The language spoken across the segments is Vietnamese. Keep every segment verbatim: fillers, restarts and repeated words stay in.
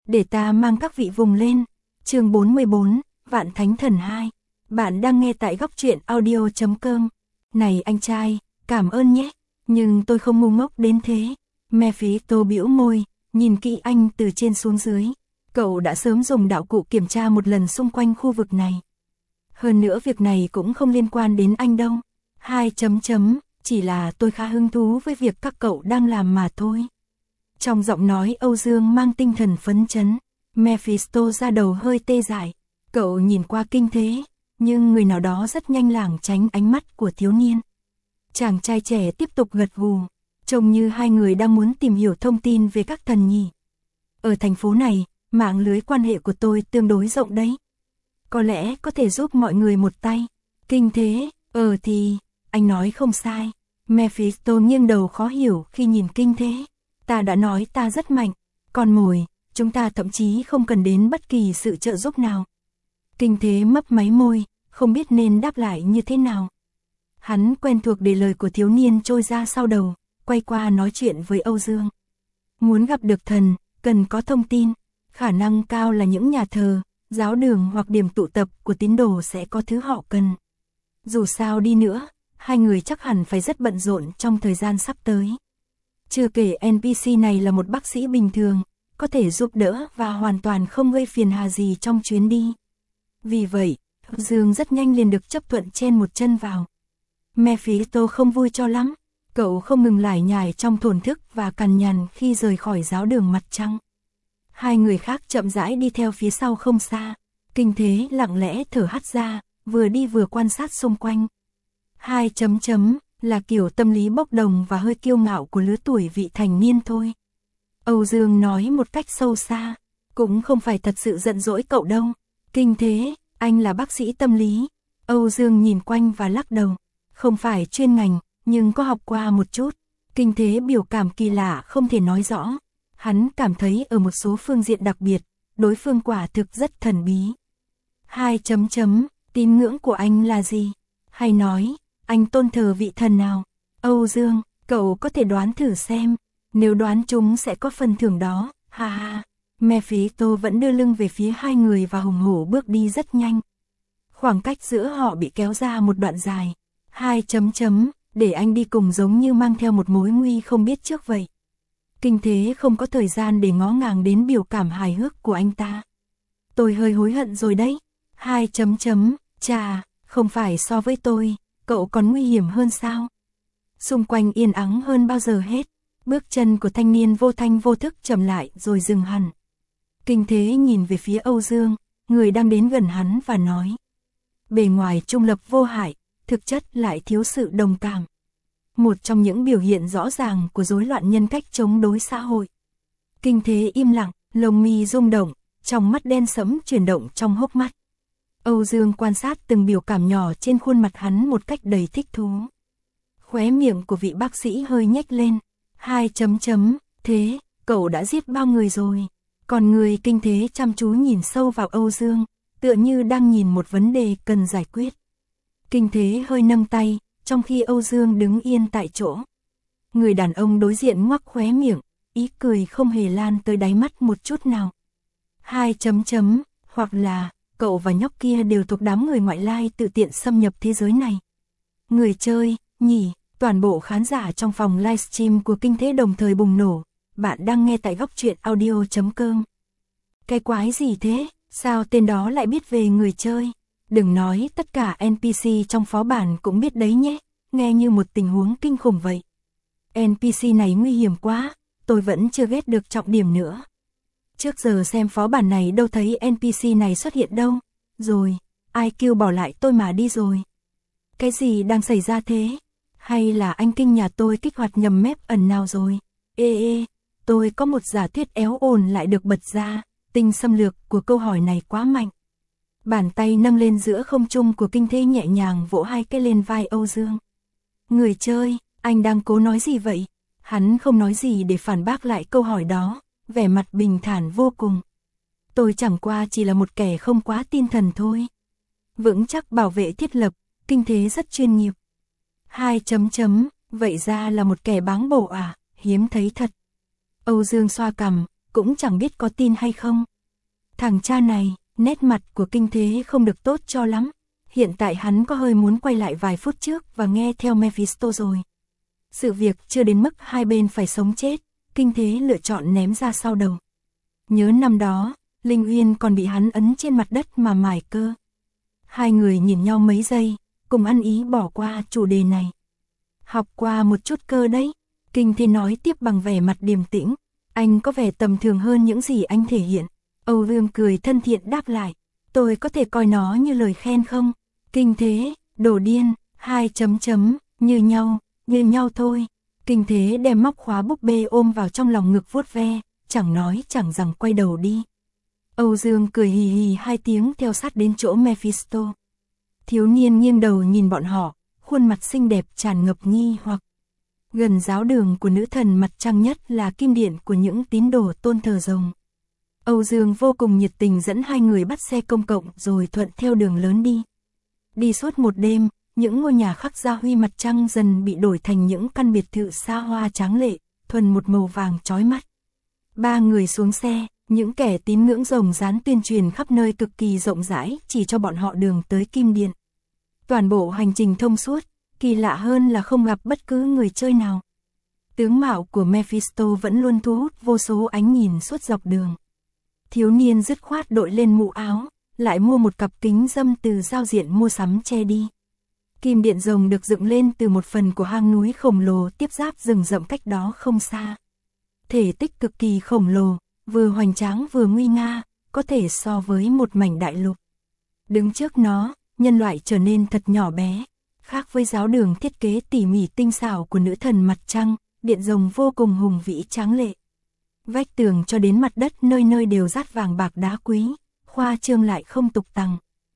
để ta mang các vị vùng lên. Chương bốn mươi bốn, Vạn Thánh Thần hai. Bạn đang nghe tại góc truyện audio chấm com. Này anh trai, cảm ơn nhé, nhưng tôi không ngu ngốc đến thế. Mephisto bĩu môi, nhìn kỹ anh từ trên xuống dưới. Cậu đã sớm dùng đạo cụ kiểm tra một lần xung quanh khu vực này. Hơn nữa việc này cũng không liên quan đến anh đâu. Hai chấm chấm, chỉ là tôi khá hứng thú với việc các cậu đang làm mà thôi. Trong giọng nói Âu Dương mang tinh thần phấn chấn, Mephisto ra đầu hơi tê dại. Cậu nhìn qua Kinh Thế, nhưng người nào đó rất nhanh lảng tránh ánh mắt của thiếu niên. Chàng trai trẻ tiếp tục gật gù, trông như hai người đang muốn tìm hiểu thông tin về các thần nhỉ. Ở thành phố này, mạng lưới quan hệ của tôi tương đối rộng đấy. Có lẽ có thể giúp mọi người một tay. Kinh Thế, ờ thì, anh nói không sai. Mephisto nghiêng đầu khó hiểu khi nhìn Kinh Thế. Ta đã nói ta rất mạnh, con mồi, chúng ta thậm chí không cần đến bất kỳ sự trợ giúp nào. Kinh Thế mấp máy môi, không biết nên đáp lại như thế nào. Hắn quen thuộc để lời của thiếu niên trôi ra sau đầu, quay qua nói chuyện với Âu Dương. Muốn gặp được thần, cần có thông tin, khả năng cao là những nhà thờ, giáo đường hoặc điểm tụ tập của tín đồ sẽ có thứ họ cần. Dù sao đi nữa, hai người chắc hẳn phải rất bận rộn trong thời gian sắp tới. Chưa kể en pê xê này là một bác sĩ bình thường, có thể giúp đỡ và hoàn toàn không gây phiền hà gì trong chuyến đi. Vì vậy, Dương rất nhanh liền được chấp thuận chen một chân vào. Mephisto không vui cho lắm, cậu không ngừng lải nhải trong thổn thức và cằn nhằn khi rời khỏi giáo đường mặt trăng. Hai người khác chậm rãi đi theo phía sau không xa, Kinh Thế lặng lẽ thở hắt ra, vừa đi vừa quan sát xung quanh. Hai chấm chấm là kiểu tâm lý bốc đồng và hơi kiêu ngạo của lứa tuổi vị thành niên thôi. Âu Dương nói một cách sâu xa, cũng không phải thật sự giận dỗi cậu đâu. Kinh Thế, anh là bác sĩ tâm lý. Âu Dương nhìn quanh và lắc đầu, không phải chuyên ngành, nhưng có học qua một chút. Kinh Thế biểu cảm kỳ lạ không thể nói rõ. Hắn cảm thấy ở một số phương diện đặc biệt, đối phương quả thực rất thần bí. Hai chấm chấm, tín ngưỡng của anh là gì? Hay nói, anh tôn thờ vị thần nào? Âu Dương, cậu có thể đoán thử xem, nếu đoán chúng sẽ có phần thưởng đó, ha ha. Mephisto vẫn đưa lưng về phía hai người và hùng hổ bước đi rất nhanh. Khoảng cách giữa họ bị kéo ra một đoạn dài. Hai chấm chấm, để anh đi cùng giống như mang theo một mối nguy không biết trước vậy. Kinh Thế không có thời gian để ngó ngàng đến biểu cảm hài hước của anh ta. Tôi hơi hối hận rồi đấy. Hai chấm chấm, chà, không phải so với tôi, cậu còn nguy hiểm hơn sao? Xung quanh yên ắng hơn bao giờ hết. Bước chân của thanh niên vô thanh vô thức chậm lại rồi dừng hẳn. Kinh Thế nhìn về phía Âu Dương, người đang đến gần hắn và nói. Bề ngoài trung lập vô hại, thực chất lại thiếu sự đồng cảm. Một trong những biểu hiện rõ ràng của rối loạn nhân cách chống đối xã hội. Kinh Thế im lặng, lông mi rung động, trong mắt đen sẫm chuyển động trong hốc mắt. Âu Dương quan sát từng biểu cảm nhỏ trên khuôn mặt hắn một cách đầy thích thú. Khóe miệng của vị bác sĩ hơi nhếch lên. Hai chấm chấm, thế, cậu đã giết bao người rồi? Còn người Kinh Thế chăm chú nhìn sâu vào Âu Dương, tựa như đang nhìn một vấn đề cần giải quyết. Kinh Thế hơi nâng tay, trong khi Âu Dương đứng yên tại chỗ. Người đàn ông đối diện ngoắc khóe miệng, ý cười không hề lan tới đáy mắt một chút nào. Hai chấm chấm, hoặc là, cậu và nhóc kia đều thuộc đám người ngoại lai tự tiện xâm nhập thế giới này. Người chơi, nhỉ, toàn bộ khán giả trong phòng livestream của Kinh Thế đồng thời bùng nổ. Bạn đang nghe tại góc truyện audio chấm com. Cái quái gì thế, sao tên đó lại biết về người chơi? Đừng nói tất cả en pê xê trong phó bản cũng biết đấy nhé, nghe như một tình huống kinh khủng vậy. en pê xê này nguy hiểm quá, tôi vẫn chưa ghét được trọng điểm nữa. Trước giờ xem phó bản này đâu thấy en pê xê này xuất hiện đâu, rồi, ai kêu bỏ lại tôi mà đi rồi. Cái gì đang xảy ra thế? Hay là anh Kinh nhà tôi kích hoạt nhầm mép ẩn nào rồi? Ê ê, tôi có một giả thuyết éo ồn lại được bật ra, tính xâm lược của câu hỏi này quá mạnh. Bàn tay nâng lên giữa không trung của Kinh Thế nhẹ nhàng vỗ hai cái lên vai Âu Dương. Người chơi, anh đang cố nói gì vậy? Hắn không nói gì để phản bác lại câu hỏi đó, vẻ mặt bình thản vô cùng. Tôi chẳng qua chỉ là một kẻ không quá tin thần thôi. Vững chắc bảo vệ thiết lập, Kinh Thế rất chuyên nghiệp. Hai chấm chấm, vậy ra là một kẻ báng bổ à, hiếm thấy thật. Âu Dương xoa cằm, cũng chẳng biết có tin hay không. Thằng cha này, nét mặt của Kinh Thế không được tốt cho lắm. Hiện tại hắn có hơi muốn quay lại vài phút trước và nghe theo Mephisto rồi. Sự việc chưa đến mức hai bên phải sống chết, Kinh Thế lựa chọn ném ra sau đầu. Nhớ năm đó, Linh Uyên còn bị hắn ấn trên mặt đất mà mài cơ. Hai người nhìn nhau mấy giây, cùng ăn ý bỏ qua chủ đề này. Học qua một chút cơ đấy, Kinh Thế nói tiếp bằng vẻ mặt điềm tĩnh. Anh có vẻ tầm thường hơn những gì anh thể hiện. Âu Dương cười thân thiện đáp lại. Tôi có thể coi nó như lời khen không? Kinh Thế, đồ điên, hai chấm chấm, như nhau, như nhau thôi. Kinh Thế đem móc khóa búp bê ôm vào trong lòng ngực vuốt ve, chẳng nói chẳng rằng quay đầu đi. Âu Dương cười hì hì hai tiếng theo sát đến chỗ Mephisto. Thiếu niên nghiêng đầu nhìn bọn họ, khuôn mặt xinh đẹp tràn ngập nghi hoặc. Gần giáo đường của nữ thần mặt trăng nhất là kim điện của những tín đồ tôn thờ rồng. Âu Dương vô cùng nhiệt tình dẫn hai người bắt xe công cộng rồi thuận theo đường lớn đi. Đi suốt một đêm, những ngôi nhà khắc gia huy mặt trăng dần bị đổi thành những căn biệt thự xa hoa tráng lệ, thuần một màu vàng chói mắt. Ba người xuống xe, những kẻ tín ngưỡng rồng rán tuyên truyền khắp nơi cực kỳ rộng rãi chỉ cho bọn họ đường tới kim điện. Toàn bộ hành trình thông suốt, kỳ lạ hơn là không gặp bất cứ người chơi nào. Tướng mạo của Mephisto vẫn luôn thu hút vô số ánh nhìn suốt dọc đường. Thiếu niên dứt khoát đội lên mũ áo, lại mua một cặp kính râm từ giao diện mua sắm che đi. Kim điện rồng được dựng lên từ một phần của hang núi khổng lồ tiếp giáp rừng rậm cách đó không xa. Thể tích cực kỳ khổng lồ, vừa hoành tráng vừa nguy nga, có thể so với một mảnh đại lục. Đứng trước nó, nhân loại trở nên thật nhỏ bé. Khác với giáo đường thiết kế tỉ mỉ tinh xảo của nữ thần mặt trăng, điện rồng vô cùng hùng vĩ tráng lệ. Vách tường cho đến mặt đất nơi nơi đều dát vàng bạc đá quý, khoa trương lại không tục tằng.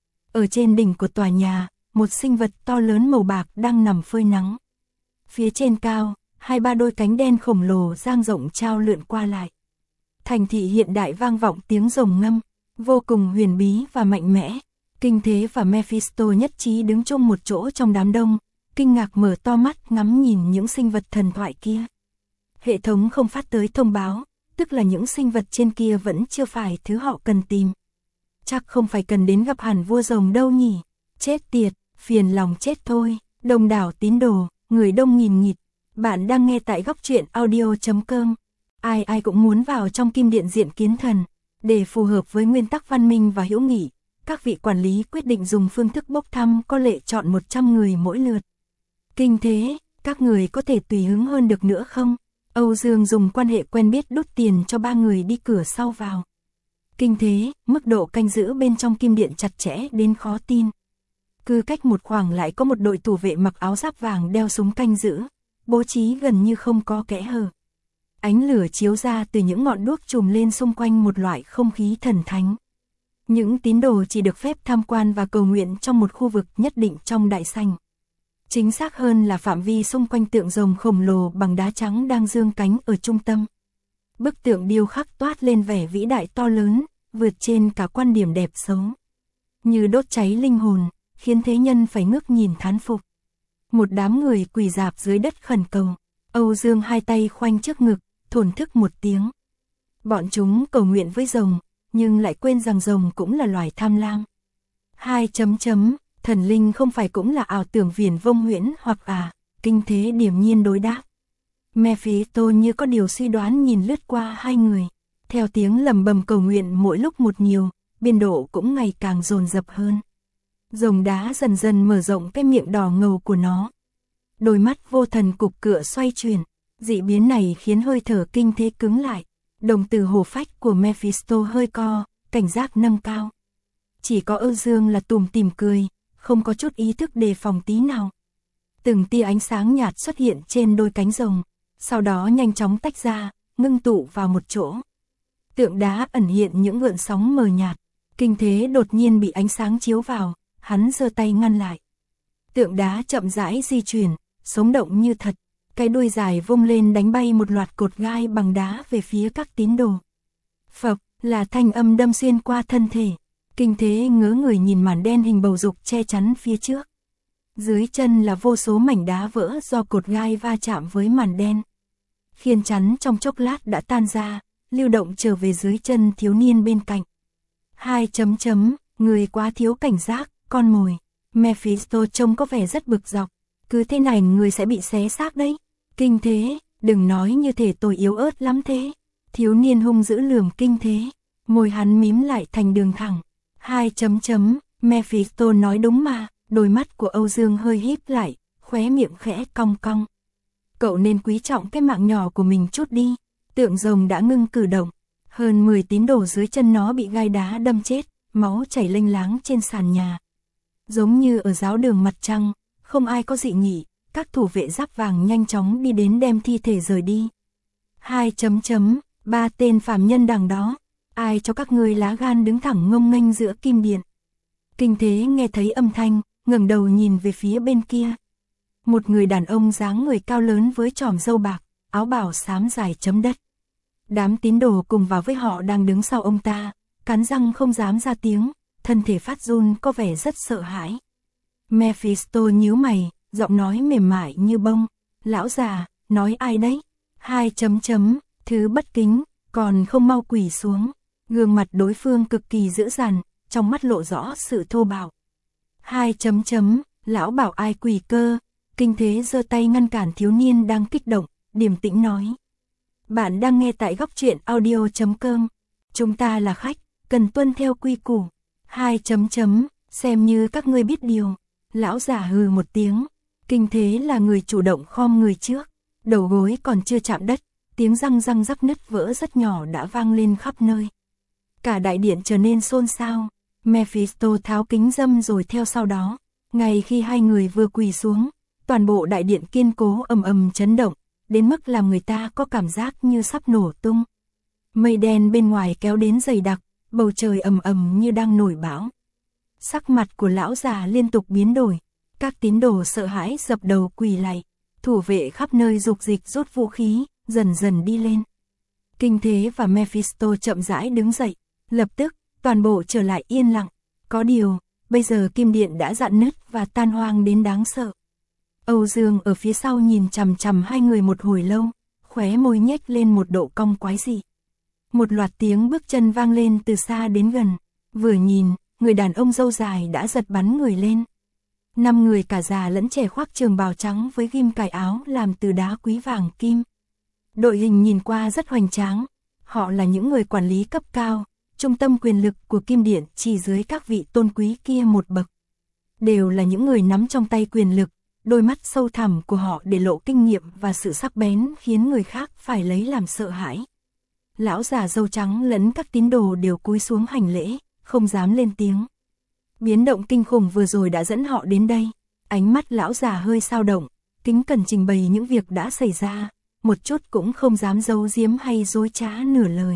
Ở trên đỉnh của tòa nhà, một sinh vật to lớn màu bạc đang nằm phơi nắng. Phía trên cao, hai ba đôi cánh đen khổng lồ dang rộng trao lượn qua lại. Thành thị hiện đại vang vọng tiếng rồng ngâm, vô cùng huyền bí và mạnh mẽ. Kinh Thế và Mephisto nhất trí đứng chung một chỗ trong đám đông, kinh ngạc mở to mắt ngắm nhìn những sinh vật thần thoại kia. Hệ thống không phát tới thông báo, tức là những sinh vật trên kia vẫn chưa phải thứ họ cần tìm. Chắc không phải cần đến gặp hẳn vua rồng đâu nhỉ. Chết tiệt, phiền lòng chết thôi. Đông đảo tín đồ, người đông nghìn nghịt. Bạn đang nghe tại góc truyện audio chấm com. Ai ai cũng muốn vào trong kim điện diện kiến thần. Để phù hợp với nguyên tắc văn minh và hữu nghị, các vị quản lý quyết định dùng phương thức bốc thăm có lệ chọn một trăm người mỗi lượt. Kinh Thế, các người có thể tùy hứng hơn được nữa không? Âu Dương dùng quan hệ quen biết đút tiền cho ba người đi cửa sau vào. Kinh Thế, mức độ canh giữ bên trong kim điện chặt chẽ đến khó tin. Cứ cách một khoảng lại có một đội thủ vệ mặc áo giáp vàng đeo súng canh giữ, bố trí gần như không có kẽ hở. Ánh lửa chiếu ra từ những ngọn đuốc trùm lên xung quanh một loại không khí thần thánh. Những tín đồ chỉ được phép tham quan và cầu nguyện trong một khu vực nhất định trong đại sảnh. Chính xác hơn là phạm vi xung quanh tượng rồng khổng lồ bằng đá trắng đang dương cánh ở trung tâm. Bức tượng điêu khắc toát lên vẻ vĩ đại to lớn, vượt trên cả quan điểm đẹp xấu. Như đốt cháy linh hồn, khiến thế nhân phải ngước nhìn thán phục. Một đám người quỳ rạp dưới đất khẩn cầu. Âu Dương hai tay khoanh trước ngực, thổn thức một tiếng. Bọn chúng cầu nguyện với rồng, nhưng lại quên rằng rồng cũng là loài tham lam. Hai chấm chấm, thần linh không phải cũng là ảo tưởng viển vông huyễn hoặc à, Kinh Thế điềm nhiên đối đáp. Mephisto như có điều suy đoán nhìn lướt qua hai người. Theo tiếng lầm bầm cầu nguyện mỗi lúc một nhiều, biên độ cũng ngày càng dồn dập hơn. Rồng đá dần dần mở rộng cái miệng đỏ ngầu của nó. Đôi mắt vô thần cục cựa xoay chuyển, dị biến này khiến hơi thở Kinh Thế cứng lại. Đồng tử hổ phách của Mephisto hơi co, cảnh giác nâng cao. Chỉ có Âu Dương là tủm tỉm cười, không có chút ý thức đề phòng tí nào. Từng tia ánh sáng nhạt xuất hiện trên đôi cánh rồng, sau đó nhanh chóng tách ra, ngưng tụ vào một chỗ. Tượng đá ẩn hiện những gợn sóng mờ nhạt, Kinh Thế đột nhiên bị ánh sáng chiếu vào, hắn giơ tay ngăn lại. Tượng đá chậm rãi di chuyển, sống động như thật, cái đuôi dài vung lên đánh bay một loạt cột gai bằng đá về phía các tín đồ. Phập, là thanh âm đâm xuyên qua thân thể. Kinh Thế ngớ người nhìn màn đen hình bầu dục che chắn phía trước. Dưới chân là vô số mảnh đá vỡ do cột gai va chạm với màn đen. Khiên chắn trong chốc lát đã tan ra, lưu động trở về dưới chân thiếu niên bên cạnh. Hai chấm chấm, người quá thiếu cảnh giác, con mồi. Mephisto trông có vẻ rất bực dọc. Cứ thế này người sẽ bị xé xác đấy. Kinh thế, đừng nói như thể tôi yếu ớt lắm thế. Thiếu niên hung dữ lườm kinh thế. Môi hắn mím lại thành đường thẳng. Hai chấm chấm, Mephisto nói đúng mà. Đôi mắt của Âu Dương hơi híp lại, khóe miệng khẽ cong cong. Cậu nên quý trọng cái mạng nhỏ của mình chút đi. Tượng rồng đã ngưng cử động. Hơn mười tín đồ dưới chân nó bị gai đá đâm chết, máu chảy lênh láng trên sàn nhà. Giống như ở giáo đường mặt trăng, không ai có dị nghị, các thủ vệ giáp vàng nhanh chóng đi đến đem thi thể rời đi. Hai chấm chấm, ba tên phàm nhân đằng đó, ai cho các ngươi lá gan đứng thẳng ngông nghênh giữa kim điện. Kinh thế nghe thấy âm thanh, ngẩng đầu nhìn về phía bên kia. Một người đàn ông dáng người cao lớn với chòm râu bạc, áo bào xám dài chấm đất. Đám tín đồ cùng vào với họ đang đứng sau ông ta, cắn răng không dám ra tiếng, thân thể phát run có vẻ rất sợ hãi. Mephisto nhíu mày, giọng nói mềm mại như bông. Lão già, nói ai đấy? Hai chấm chấm, thứ bất kính, còn không mau quỳ xuống. Gương mặt đối phương cực kỳ dữ dằn, trong mắt lộ rõ sự thô bạo. Hai chấm chấm, lão bảo ai quỳ cơ? Kinh thế giơ tay ngăn cản thiếu niên đang kích động, điềm tĩnh nói. Bạn đang nghe tại góc truyện audio chấm com. Chúng ta là khách, cần tuân theo quy củ. Hai chấm chấm, xem như các ngươi biết điều. Lão giả hừ một tiếng. Kinh thế là người chủ động khom người trước. Đầu gối còn chưa chạm đất, tiếng răng răng rắc nứt vỡ rất nhỏ đã vang lên khắp nơi. Cả đại điện trở nên xôn xao. Mephisto tháo kính râm rồi theo sau đó. Ngay khi hai người vừa quỳ xuống, toàn bộ đại điện kiên cố ầm ầm chấn động, đến mức làm người ta có cảm giác như sắp nổ tung. Mây đen bên ngoài kéo đến dày đặc, bầu trời ầm ầm như đang nổi bão. Sắc mặt của lão già liên tục biến đổi, các tín đồ sợ hãi dập đầu quỳ lạy, thủ vệ khắp nơi dục dịch rút vũ khí, dần dần đi lên. Kinh thế và Mephisto chậm rãi đứng dậy, lập tức, toàn bộ trở lại yên lặng. Có điều, bây giờ kim điện đã rạn nứt và tan hoang đến đáng sợ. Âu Dương ở phía sau nhìn chằm chằm hai người một hồi lâu, khóe môi nhếch lên một độ cong quái dị. Một loạt tiếng bước chân vang lên từ xa đến gần, vừa nhìn, người đàn ông râu dài đã giật bắn người lên. Năm người cả già lẫn trẻ khoác trường bào trắng với ghim cài áo làm từ đá quý vàng kim. Đội hình nhìn qua rất hoành tráng, họ là những người quản lý cấp cao, trung tâm quyền lực của kim điện chỉ dưới các vị tôn quý kia một bậc. Đều là những người nắm trong tay quyền lực. Đôi mắt sâu thẳm của họ để lộ kinh nghiệm và sự sắc bén khiến người khác phải lấy làm sợ hãi. Lão già râu trắng lẫn các tín đồ đều cúi xuống hành lễ, không dám lên tiếng. Biến động kinh khủng vừa rồi đã dẫn họ đến đây. Ánh mắt lão già hơi dao động, kính cẩn trình bày những việc đã xảy ra, một chút cũng không dám giấu giếm hay dối trá nửa lời.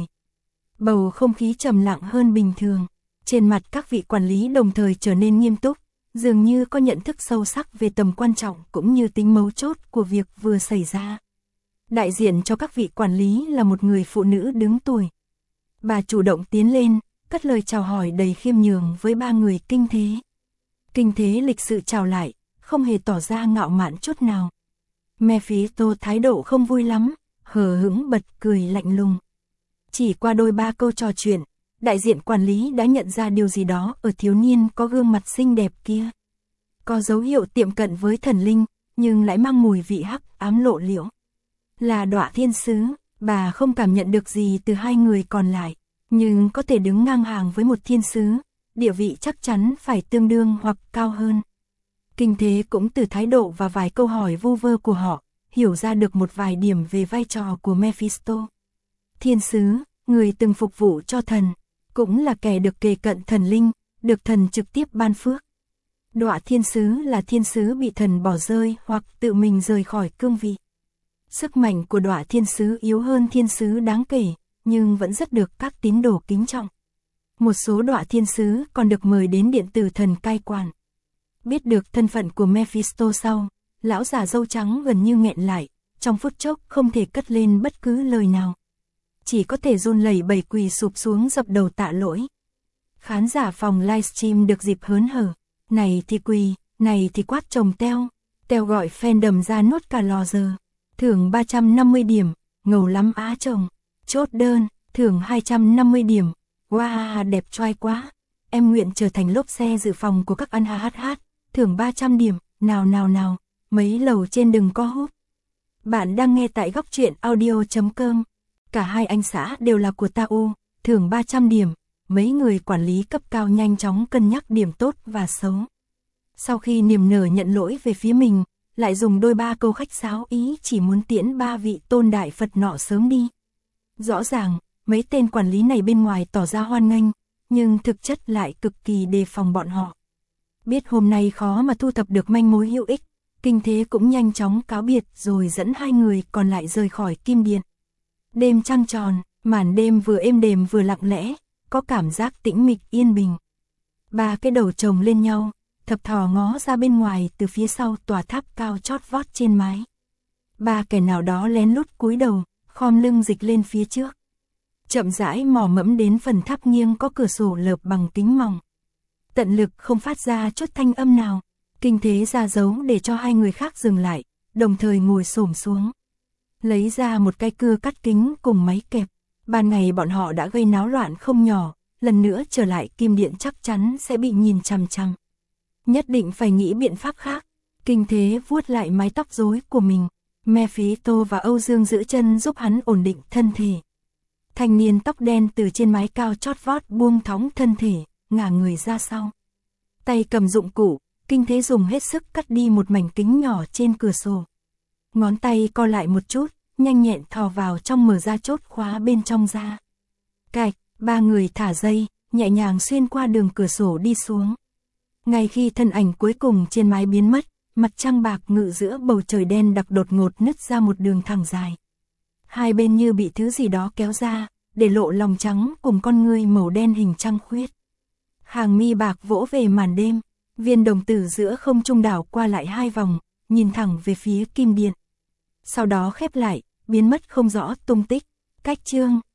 Bầu không khí trầm lặng hơn bình thường, trên mặt các vị quản lý đồng thời trở nên nghiêm túc. Dường như có nhận thức sâu sắc về tầm quan trọng cũng như tính mấu chốt của việc vừa xảy ra. Đại diện cho các vị quản lý là một người phụ nữ đứng tuổi. Bà chủ động tiến lên, cất lời chào hỏi đầy khiêm nhường với ba người kinh thế. Kinh thế lịch sự chào lại, không hề tỏ ra ngạo mạn chút nào. Mephisto thái độ không vui lắm, hờ hững bật cười lạnh lùng. Chỉ qua đôi ba câu trò chuyện, đại diện quản lý đã nhận ra điều gì đó ở thiếu niên có gương mặt xinh đẹp kia. Có dấu hiệu tiệm cận với thần linh, nhưng lại mang mùi vị hắc ám lộ liễu. Là Đọa Thiên Sứ, bà không cảm nhận được gì từ hai người còn lại, nhưng có thể đứng ngang hàng với một thiên sứ, địa vị chắc chắn phải tương đương hoặc cao hơn. Kinh thế cũng từ thái độ và vài câu hỏi vu vơ của họ, hiểu ra được một vài điểm về vai trò của Mephisto. Thiên sứ, người từng phục vụ cho thần, cũng là kẻ được kề cận thần linh, được thần trực tiếp ban phước. Đọa thiên sứ là thiên sứ bị thần bỏ rơi hoặc tự mình rời khỏi cương vị. Sức mạnh của đọa thiên sứ yếu hơn thiên sứ đáng kể, nhưng vẫn rất được các tín đồ kính trọng. Một số đọa thiên sứ còn được mời đến điện tử thần cai quản. Biết được thân phận của Mephisto sau, lão già râu trắng gần như nghẹn lại, trong phút chốc không thể cất lên bất cứ lời nào. Chỉ có thể run lẩy bẩy quỳ sụp xuống dập đầu tạ lỗi. Khán giả phòng livestream được dịp hớn hở, này thì quỳ, này thì quát chồng teo, teo gọi fandom ra nốt cả lò giờ, thưởng ba trăm năm mươi điểm, ngầu lắm á chồng, chốt đơn, thưởng hai trăm năm mươi điểm, wow đẹp trai quá, em nguyện trở thành lốp xe dự phòng của các anh ha hát hát, thưởng ba trăm điểm, nào nào nào, mấy lầu trên đừng có hút. Bạn đang nghe tại góc truyện audio.com, cả hai anh xã đều là của ta u, thưởng ba trăm điểm, mấy người quản lý cấp cao nhanh chóng cân nhắc điểm tốt và xấu. Sau khi niềm nở nhận lỗi về phía mình, lại dùng đôi ba câu khách sáo ý chỉ muốn tiễn ba vị tôn đại Phật nọ sớm đi. Rõ ràng, mấy tên quản lý này bên ngoài tỏ ra hoan nghênh, nhưng thực chất lại cực kỳ đề phòng bọn họ. Biết hôm nay khó mà thu thập được manh mối hữu ích, Kinh Thế cũng nhanh chóng cáo biệt rồi dẫn hai người còn lại rời khỏi Kim Điện. Đêm trăng tròn, màn đêm vừa êm đềm vừa lặng lẽ, có cảm giác tĩnh mịch yên bình. Ba cái đầu chồng lên nhau, thập thò ngó ra bên ngoài từ phía sau tòa tháp cao chót vót trên mái. Ba kẻ nào đó lén lút cúi đầu, khom lưng dịch lên phía trước. Chậm rãi mò mẫm đến phần tháp nghiêng có cửa sổ lợp bằng kính mỏng. Tận lực không phát ra chút thanh âm nào, Kinh Thế ra dấu để cho hai người khác dừng lại, đồng thời ngồi xổm xuống. Lấy ra một cái cưa cắt kính cùng máy kẹp. Ban ngày bọn họ đã gây náo loạn không nhỏ, lần nữa trở lại Kim Điện chắc chắn sẽ bị nhìn chằm chằm. Nhất định phải nghĩ biện pháp khác. Kinh Thế vuốt lại mái tóc rối của mình. Mephisto và Âu Dương giữ chân giúp hắn ổn định thân thể. Thanh niên tóc đen từ trên mái cao chót vót buông thõng thân thể, ngả người ra sau. Tay cầm dụng cụ, Kinh Thế dùng hết sức cắt đi một mảnh kính nhỏ trên cửa sổ. Ngón tay co lại một chút, nhanh nhẹn thò vào trong mở ra chốt khóa bên trong ra. Cạch, ba người thả dây, nhẹ nhàng xuyên qua đường cửa sổ đi xuống. Ngay khi thân ảnh cuối cùng trên mái biến mất, mặt trăng bạc ngự giữa bầu trời đen đặc đột ngột nứt ra một đường thẳng dài. Hai bên như bị thứ gì đó kéo ra, để lộ lòng trắng cùng con ngươi màu đen hình trăng khuyết. Hàng mi bạc vỗ về màn đêm, viên đồng tử giữa không trung đảo qua lại hai vòng, nhìn thẳng về phía Kim Điện. Sau đó khép lại, biến mất không rõ tung tích. Cách chương